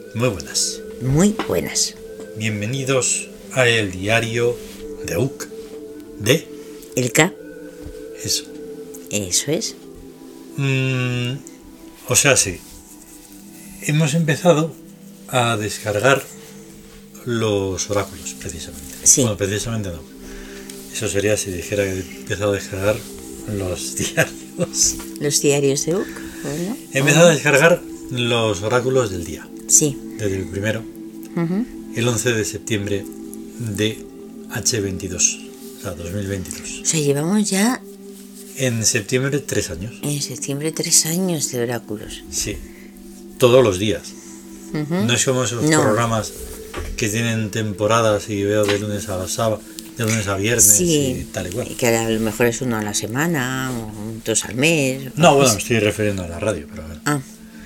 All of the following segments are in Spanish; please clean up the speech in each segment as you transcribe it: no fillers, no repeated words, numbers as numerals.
Muy buenas. Muy buenas. Bienvenidos a el diario de UC. ¿De? ¿El K? Eso. Eso es. O sea, sí. Hemos empezado a descargar los oráculos, precisamente. Sí. Bueno, precisamente no. Eso sería si dijera que he empezado a descargar los diarios. Los diarios de UC. Bueno. He empezado a descargar los oráculos del día. Sí. Desde el primero. El 11 de septiembre de H22. O sea, 2022. O sea, llevamos ya En septiembre 3 años. en septiembre 3 años de oráculos. Sí. Todos los días. No es como esos programas que tienen temporadas y veo de lunes a sábado, de lunes a viernes Sí. y tal y cual. Que a lo mejor es uno a la semana o 2 al mes. No, bueno, me estoy refiriendo a la radio, pero bueno. Ah,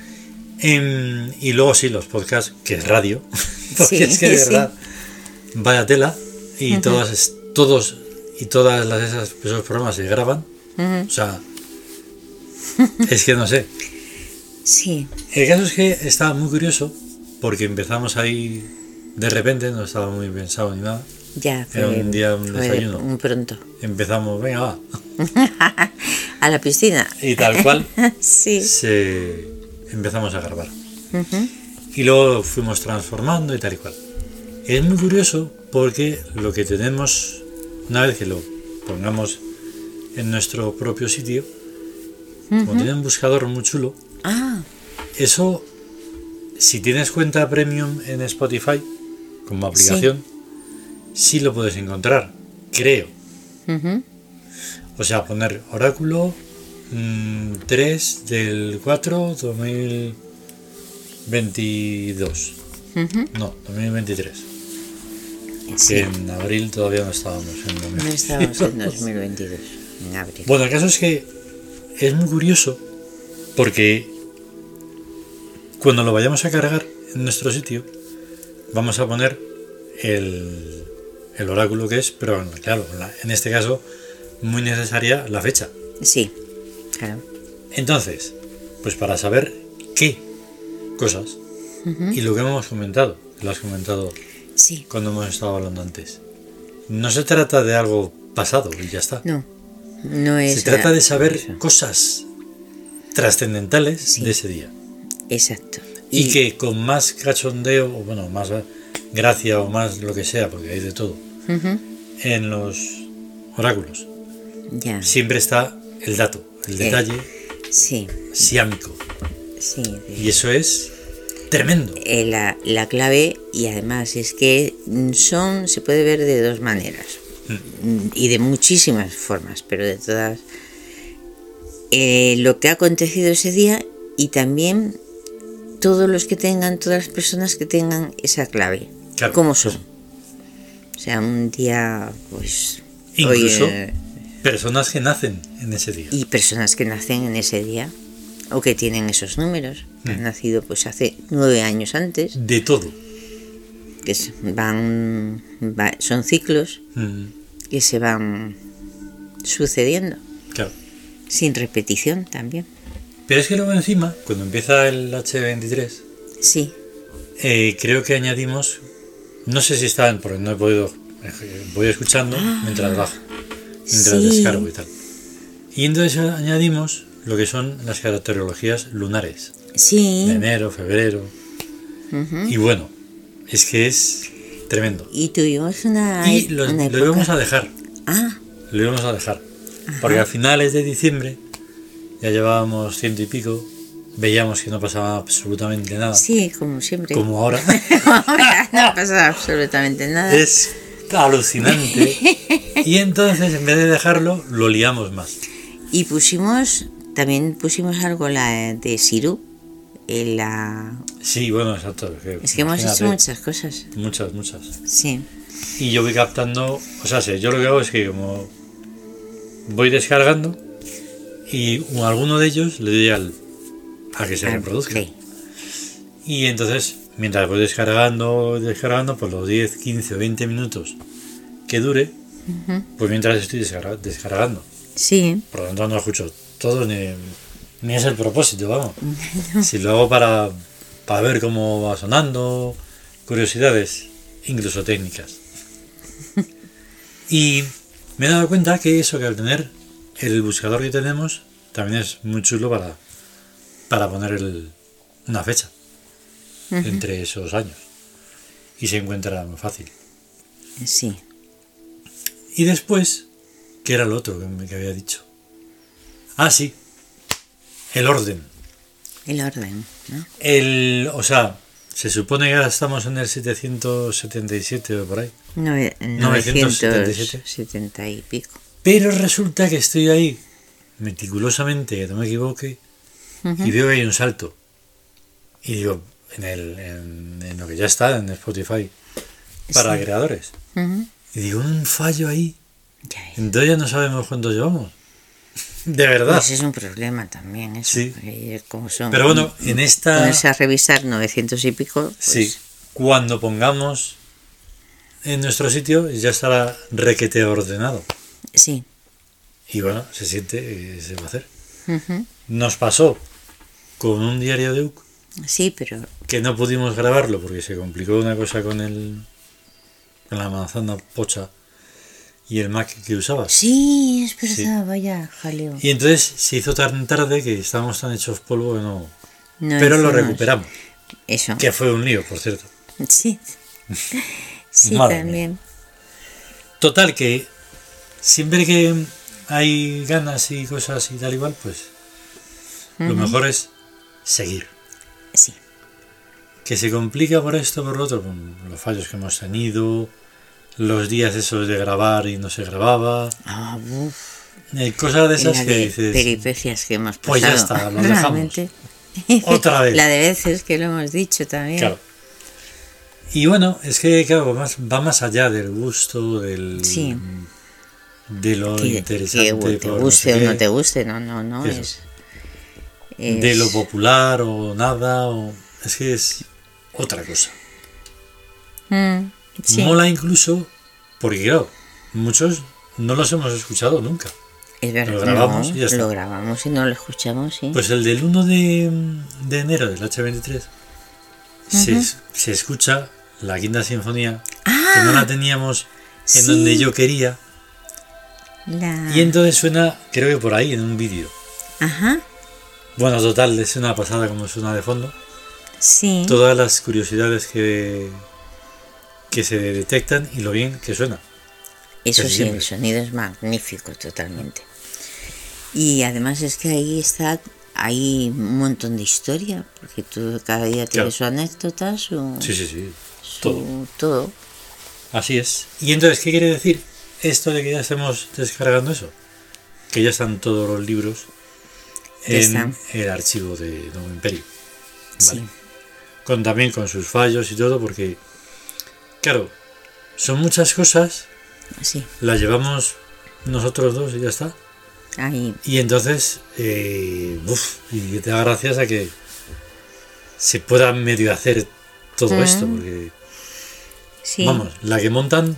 Y luego sí, los podcasts, que es radio, porque Sí, es que de sí. verdad, vaya tela, y todos y todas esos programas se graban, o sea, es que no sé. sí. El caso es que estaba muy curioso, porque empezamos ahí de repente, no estaba muy pensado ni nada, Ya era un día, un fue desayuno, muy pronto. empezamos, venga, va, A la piscina. y tal cual, Sí. empezamos a grabar. Y luego fuimos transformando y tal y cual. Es muy curioso porque lo que tenemos, una vez que lo pongamos en nuestro propio sitio, como tiene un buscador muy chulo, Ah, eso, si tienes cuenta premium en Spotify, como aplicación, sí lo puedes encontrar, creo. O sea, poner oráculo 3 del 4 2022. No, 2023. sí. Que en abril todavía no estábamos en No 2022. estábamos en 2022, en abril. Bueno, el caso es que es muy curioso porque cuando lo vayamos a cargar en nuestro sitio vamos a poner el oráculo que es, pero claro, en este caso muy necesaria la fecha. Sí, claro. Entonces, pues para saber qué cosas y lo que hemos comentado, lo has comentado Sí. cuando hemos estado hablando antes, no se trata de algo pasado y ya está. No, no es. Se trata de saber eso. cosas trascendentales Sí. de ese día. Exacto. Y que con más cachondeo, o bueno, más gracia o más lo que sea, porque hay de todo, en los oráculos, Ya. siempre está el dato, el detalle Sí, siámico. sí. Y eso es tremendo. La clave, y además es que se puede ver de dos maneras y de muchísimas formas, pero de todas, lo que ha acontecido ese día y también todas las personas que tengan esa clave, Claro, cómo son. O sea, un día, pues, Incluso hoy, personas que nacen en ese día. y personas que nacen en ese día o que tienen esos números, que han nacido pues hace 9 años antes, De todo. que son ciclos que se van sucediendo Claro. sin repetición también. Pero es que luego encima, cuando empieza el H23, Sí, creo que añadimos, no sé si está, porque no he podido, voy escuchando mientras bajo, mientras Sí. descargo y tal. Y entonces añadimos lo que son las caracterologías lunares, sí. de enero, febrero, y bueno, es que es tremendo. Y tuvimos una Y lo época. íbamos a dejar, Ah, lo íbamos a dejar, porque a finales de diciembre ya llevábamos 100 y pico, veíamos que no pasaba absolutamente nada, sí, como siempre. como ahora. Ahora no pasa absolutamente nada. Es alucinante. Y entonces, en vez de dejarlo, lo liamos más. Y también pusimos algo de Sirú. Sí, bueno, exacto. Es que hemos hecho imagínate, muchas cosas. Muchas. Sí. Y yo voy captando, o sea, yo lo que hago es que como voy descargando y alguno de ellos le doy a que se reproduzca. Sí. Y entonces, mientras voy descargando, pues los 10, 15 o 20 minutos que dure, pues mientras estoy descargando. Sí. Por lo tanto no escucho todo ni es el propósito, vamos. Si lo hago para para ver cómo va sonando, curiosidades, incluso técnicas. Y me he dado cuenta que eso, que al tener el buscador que tenemos, también es muy chulo para poner una fecha entre esos años. Y se encuentra muy fácil. Sí. Y después, ¿qué era lo otro que había dicho? Ah, sí. El orden. El orden, ¿no? O sea, se supone que ahora estamos en el 777 o por ahí. 970 y pico. Pero resulta que estoy ahí meticulosamente, que no me equivoque, y veo que hay un salto. Y digo, en lo que ya está en Spotify para creadores. Y digo, un fallo ahí. Entonces ya no sabemos cuántos llevamos. De verdad. Pues es un problema también, eso. Sí. Como son, pero bueno, en esta... Ponerse a revisar 900 y pico. Pues... Sí. Cuando pongamos en nuestro sitio ya estará requete ordenado. Sí. Y bueno, se siente, se va a hacer. Nos pasó con un diario de UC. Sí, pero... Que no pudimos grabarlo porque se complicó una cosa con la manzana pocha y el Mac que usabas. Sí, es verdad, vaya jaleo. Y entonces se hizo tan tarde que estábamos tan hechos polvo que no pero hicimos. Lo recuperamos. Eso. Que fue un lío, por cierto. Sí. Sí, Madre también. mía. Total, que siempre que hay ganas y cosas y tal igual, pues lo mejor es seguir. Sí. Que se complica por esto, por lo otro, con los fallos que hemos tenido, los días esos de grabar y no se grababa. Cosas de esas que dices... peripecias que hemos pasado. Pues ya está, lo dejamos. Otra vez. La de veces que lo hemos dicho también. Claro. Y bueno, es que claro, va más allá del gusto, Sí. de lo interesante. Que te guste o no te guste, no es... De lo popular o nada, es que es otra cosa. Sí. Mola incluso porque claro, muchos no los hemos escuchado nunca. Es verdad, lo grabamos y ya está. Lo grabamos y no lo escuchamos, sí. Pues el del 1 de enero del H23 se escucha la Quinta Sinfonía, que no la teníamos en donde yo quería. Y entonces suena, creo que por ahí, en un vídeo. Ajá. Bueno, total, es una pasada como suena de fondo. Sí. Todas las curiosidades que se detectan y lo bien que suena. Eso sí, el sonido es magnífico totalmente. Y además es que hay un montón de historia, porque tú cada día tienes su anécdota, Sí. Todo. Así es. Y entonces, ¿qué quiere decir esto de que ya estemos descargando eso? Que ya están todos los libros en el archivo de Nuevo Imperio. ¿Vale? Sí. También con sus fallos y todo, porque, claro, son muchas cosas. Sí. Las llevamos nosotros dos y ya está. Ahí. Y entonces, y te da gracias a que se pueda medio hacer todo esto, porque vamos, las que montan,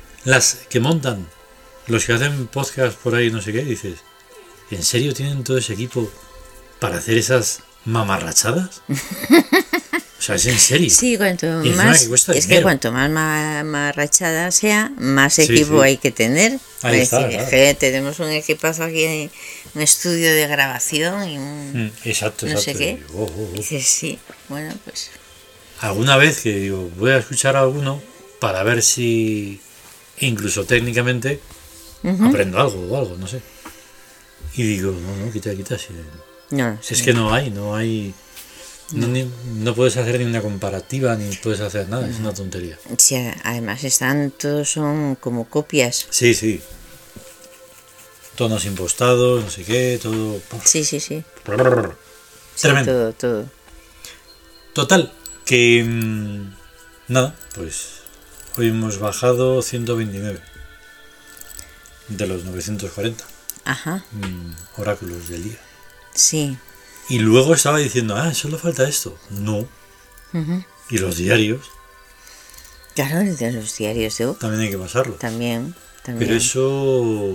los que hacen podcast por ahí, no sé qué, dices, ¿en serio tienen todo ese equipo para hacer esas mamarrachadas? O sea, es en serio. Sí, cuanto más, es que cuanto más mamarrachada sea, más equipo hay que tener. Ahí está, decir, que tenemos un equipazo aquí, un estudio de grabación y un exacto. Sé qué. Dices, sí, bueno, pues... Alguna vez que digo, voy a escuchar a alguno para ver si incluso técnicamente aprendo algo o algo, no sé. Y digo, no, quita. Es que no hay... No puedes hacer ni una comparativa ni puedes hacer nada, es una tontería. Sí, además todos son como copias. Sí. Tonos impostados, no sé qué, todo. Sí. Tremendo. Todo. Total, que nada, pues hoy hemos bajado 129 de los 940. Ajá. Oráculos del día. Sí. Y luego estaba diciendo, solo falta esto. No. Y los diarios. Claro, el de los diarios de UC. También hay que pasarlo. También. Pero eso...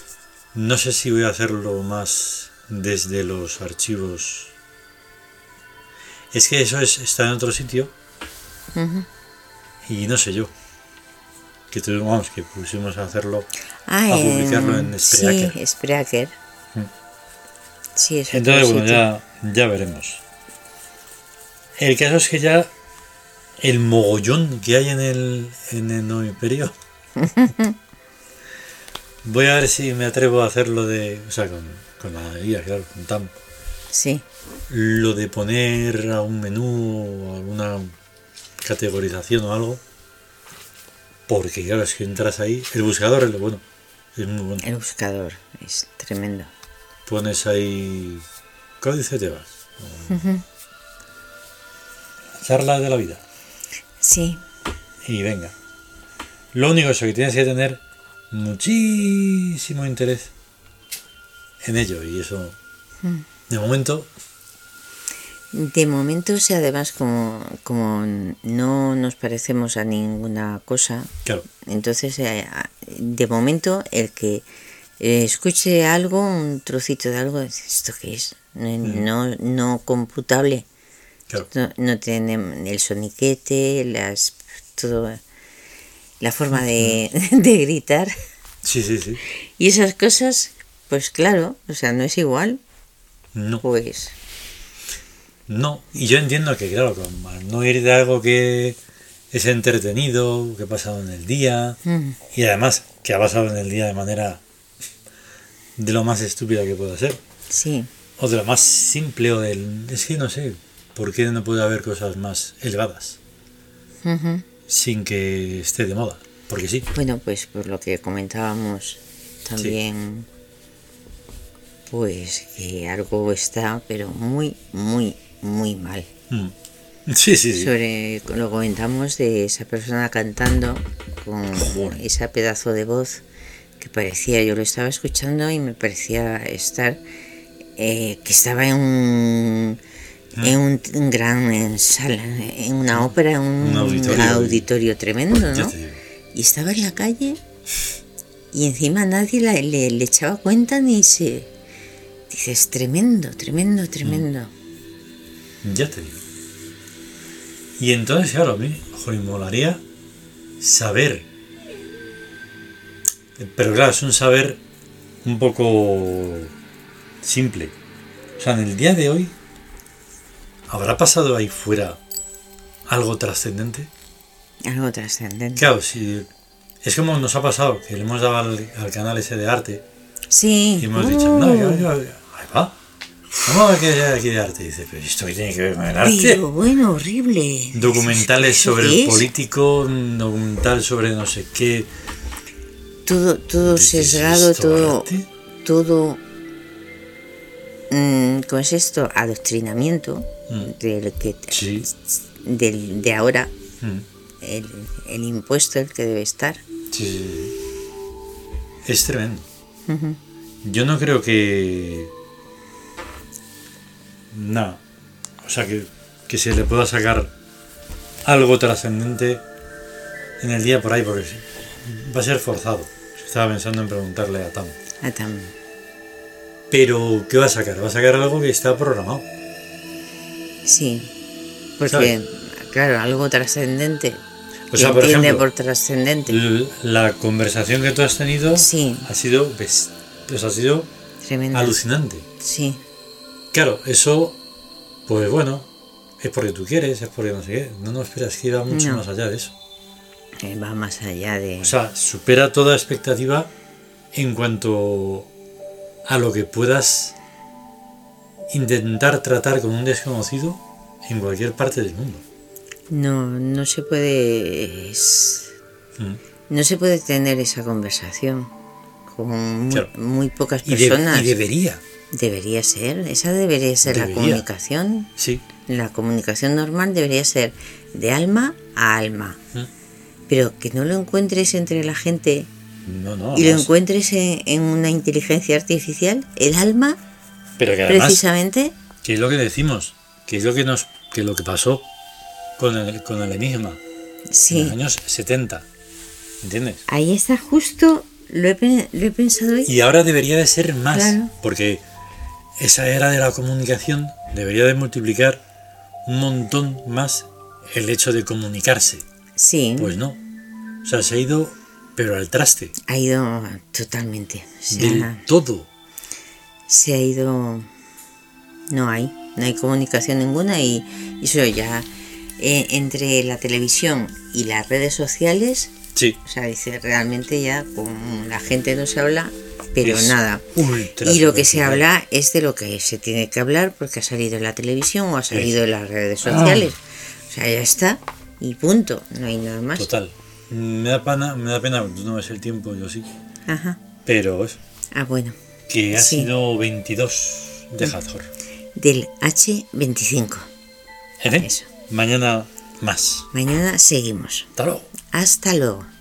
No sé si voy a hacerlo más desde los archivos Es que eso está en otro sitio. Y no sé yo. Que tuvimos, que pusimos a hacerlo, a publicarlo en Spreaker. Sí, Spreaker. Sí, es entonces, bueno, ya veremos. El caso es que ya el mogollón que hay en el Nuevo Imperio. Voy a ver si me atrevo a hacerlo o sea, con la guía, claro, con TAM. Sí. Lo de poner a un menú o alguna categorización o algo. Porque claro, es que entras ahí. El buscador es muy bueno. El buscador es tremendo. Pones ahí Códice Tebas. Charla de la vida. Sí. Y venga. Lo único es que tienes que tener muchísimo interés en ello. Y eso, de momento... De momento, o sea, además, como no nos parecemos a ninguna cosa, claro. Entonces, de momento, el que escuche algo, un trocito de algo, ¿esto qué es? No computable. Claro. No tenemos el soniquete, todo, la forma de gritar. Sí. Y esas cosas, pues claro, o sea, no es igual. No. Pues... No, y yo entiendo que, claro, al no ir de algo que es entretenido, que ha pasado en el día, y además que ha pasado en el día de manera de lo más estúpida que pueda ser. Sí. O de lo más simple, es que no sé, ¿por qué no puede haber cosas más elevadas? Sin que esté de moda, porque sí. Bueno, pues por lo que comentábamos también, pues que algo está, pero muy, muy, muy mal. Sí. Lo comentamos de esa persona cantando con ese pedazo de voz que parecía, yo lo estaba escuchando y me parecía estar, que estaba en un gran sala, en una ópera, en un auditorio tremendo, ¿no? Y estaba en la calle y encima nadie le echaba cuenta ni se... Dices, tremendo. Ya te digo. Y entonces, claro, a mí, me molaría saber. Pero claro, es un saber un poco simple. O sea, en el día de hoy, ¿habrá pasado ahí fuera algo trascendente? Algo trascendente. Claro, si es como nos ha pasado, que le hemos dado al canal ese de arte. Sí. Y hemos dicho, no, ahí va. Vamos a ver qué hay aquí de arte. Y dice, pero ¿esto qué tiene que ver con el arte? Pero bueno, horrible. Documentales sobre el político, documental sobre no sé qué. Todo sesgado, todo. ¿Cómo es esto? Adoctrinamiento de ahora. El impuesto el que debe estar. Sí. Es tremendo. Yo no creo que... Nada. O sea, que se le pueda sacar algo trascendente en el día por ahí, porque va a ser forzado. Estaba pensando en preguntarle a Tam. Pero, ¿qué va a sacar? Va a sacar algo que está programado. Sí. Porque, claro, algo trascendente. O sea, por ejemplo, por trascendente. La conversación que tú has tenido ha sido tremenda, alucinante. Sí. Claro, eso, pues bueno, es porque tú quieres, es porque no sé qué. No esperas que va mucho más allá de eso. Va más allá de... O sea, supera toda expectativa en cuanto a lo que puedas intentar tratar con un desconocido en cualquier parte del mundo. No se puede... No se puede tener esa conversación con muy pocas personas. Y debería. Debería ser, esa debería ser la comunicación. Sí. La comunicación normal debería ser de alma a alma. Pero que no lo encuentres entre la gente y lo encuentres en una inteligencia artificial, el alma, pero que además, precisamente. Que es lo que decimos, que es lo que pasó con el enigma en los años 70. ¿Entiendes? Ahí está justo, lo he pensado hoy. Y ahora debería de ser más, porque esa era de la comunicación debería de multiplicar un montón más el hecho de comunicarse. Sí. Pues no. O sea, se ha ido, pero al traste. Ha ido totalmente. Del todo. Se ha ido... No hay comunicación ninguna y eso ya entre la televisión y las redes sociales. Sí. O sea, dice, realmente ya con la gente no se habla, pero Es nada. ultra Y lo que se superficial. habla es de lo que se tiene que hablar porque ha salido en la televisión o ha salido en las redes sociales. O sea, ya está y punto, no hay nada más. Total. Me da pena, tú no ves el tiempo, yo sí. Ajá. Pero eso, Ah, bueno. que ha Sí. sido 22 de Hathor. Del H25. En fin, Eso. mañana más. Mañana seguimos. Hasta luego. Hasta luego.